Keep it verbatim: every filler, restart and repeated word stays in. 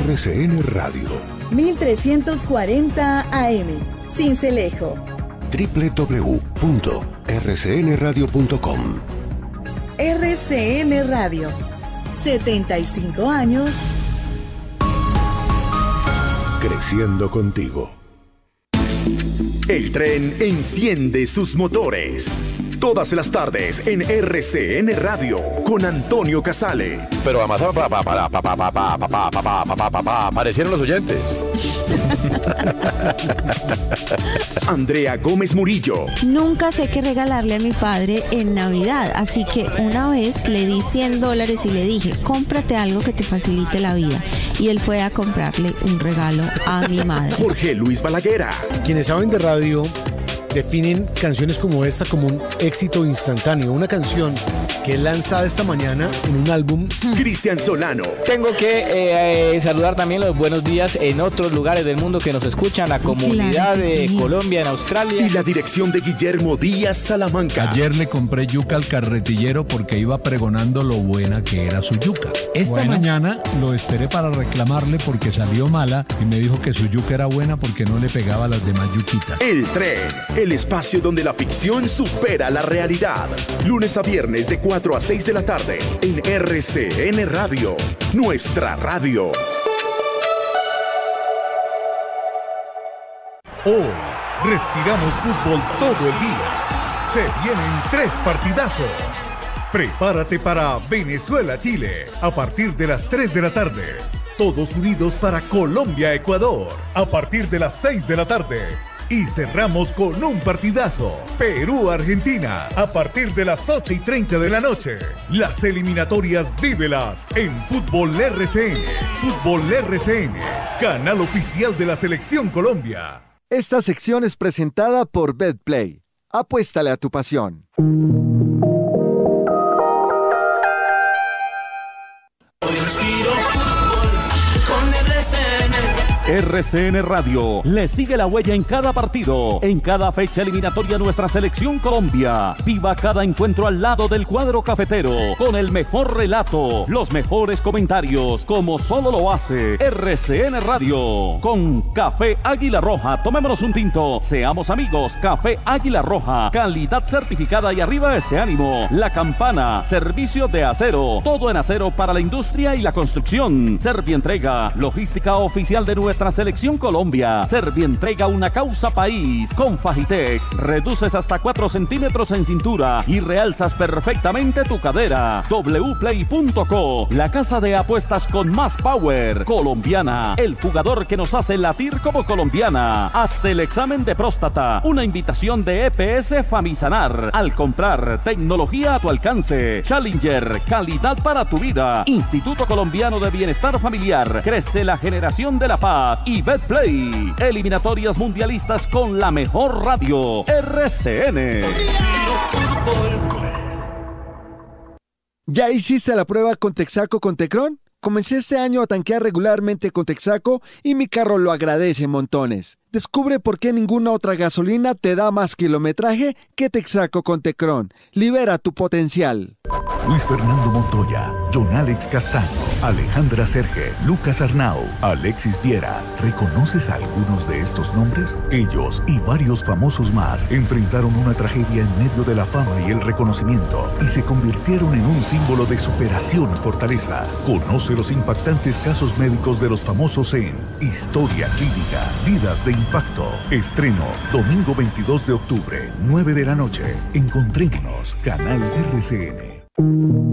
R C N Radio. mil trescientos cuarenta A M, Sincelejo. doble u doble u doble u punto r c n radio punto com. R C N Radio. setenta y cinco años. Creciendo contigo. El tren enciende sus motores. Todas las tardes en R C N Radio con Antonio Casale. Pero además aparecieron los oyentes. Andrea Gómez Murillo. Nunca sé qué regalarle a mi padre en Navidad, así que una vez le di cien dólares y le dije, cómprate algo que te facilite la vida. Y él fue a comprarle un regalo a mi madre. Jorge Luis Balaguera. Quienes saben de radio definen canciones como esta como un éxito instantáneo, una canción que es lanzada esta mañana en un álbum. Cristian Solano. Tengo que eh, eh, saludar también los buenos días en otros lugares del mundo que nos escuchan, la comunidad claro de sí. Colombia, en Australia. Y la dirección de Guillermo Díaz Salamanca. Ayer le compré yuca al carretillero porque iba pregonando lo buena que era su yuca. Esta bueno. mañana lo esperé para reclamarle porque salió mala y me dijo que su yuca era buena porque no le pegaba a las demás yuquitas. El tren, el espacio donde la ficción supera la realidad. Lunes a viernes de cuatro a seis de la tarde en R C N Radio, nuestra radio. Hoy respiramos fútbol todo el día. Se vienen tres partidazos. Prepárate para Venezuela-Chile a partir de las tres de la tarde. Todos unidos para Colombia-Ecuador a partir de las seis de la tarde. Y cerramos con un partidazo, Perú-Argentina, a partir de las ocho y treinta de la noche. Las eliminatorias vívelas en Fútbol R C N. Fútbol R C N, canal oficial de la Selección Colombia. Esta sección es presentada por BetPlay. Apuéstale a tu pasión. Hoy respiro fútbol con R C N. R C N Radio le sigue la huella en cada partido, en cada fecha eliminatoria nuestra selección Colombia. Viva cada encuentro al lado del cuadro cafetero, con el mejor relato, los mejores comentarios, como solo lo hace R C N Radio. Con Café Águila Roja, tomémonos un tinto, seamos amigos. Café Águila Roja, calidad certificada y arriba ese ánimo. La Campana, servicio de acero, todo en acero para la industria y la construcción. Servientrega, logística oficial de nuestra Nuestra selección Colombia. Servientrega, una causa país. Con Fajitex, reduces hasta cuatro centímetros en cintura y realzas perfectamente tu cadera. w play punto co, la casa de apuestas con más power. Colombiana, el jugador que nos hace latir como colombiana. Hazte el examen de próstata. Una invitación de E P S Famisanar. Al comprar, tecnología a tu alcance. Challenger, calidad para tu vida. Instituto Colombiano de Bienestar Familiar. Crece la generación de la paz. Y BetPlay, eliminatorias mundialistas con la mejor radio, R C N. ¿Ya hiciste la prueba con Texaco con Tecron? Comencé este año a tanquear regularmente con Texaco y mi carro lo agradece montones. Descubre por qué ninguna otra gasolina te da más kilometraje que Texaco con Tecron. Libera tu potencial. Luis Fernando Montoya, John Alex Castaño, Alejandra Serge, Lucas Arnau, Alexis Viera. ¿Reconoces a algunos de estos nombres? Ellos y varios famosos más enfrentaron una tragedia en medio de la fama y el reconocimiento y se convirtieron en un símbolo de superación y fortaleza. Conoce los impactantes casos médicos de los famosos en Historia Clínica, Vidas de Impacto. Estreno domingo veintidós de octubre, nueve de la noche. Encontrémonos, canal R C N.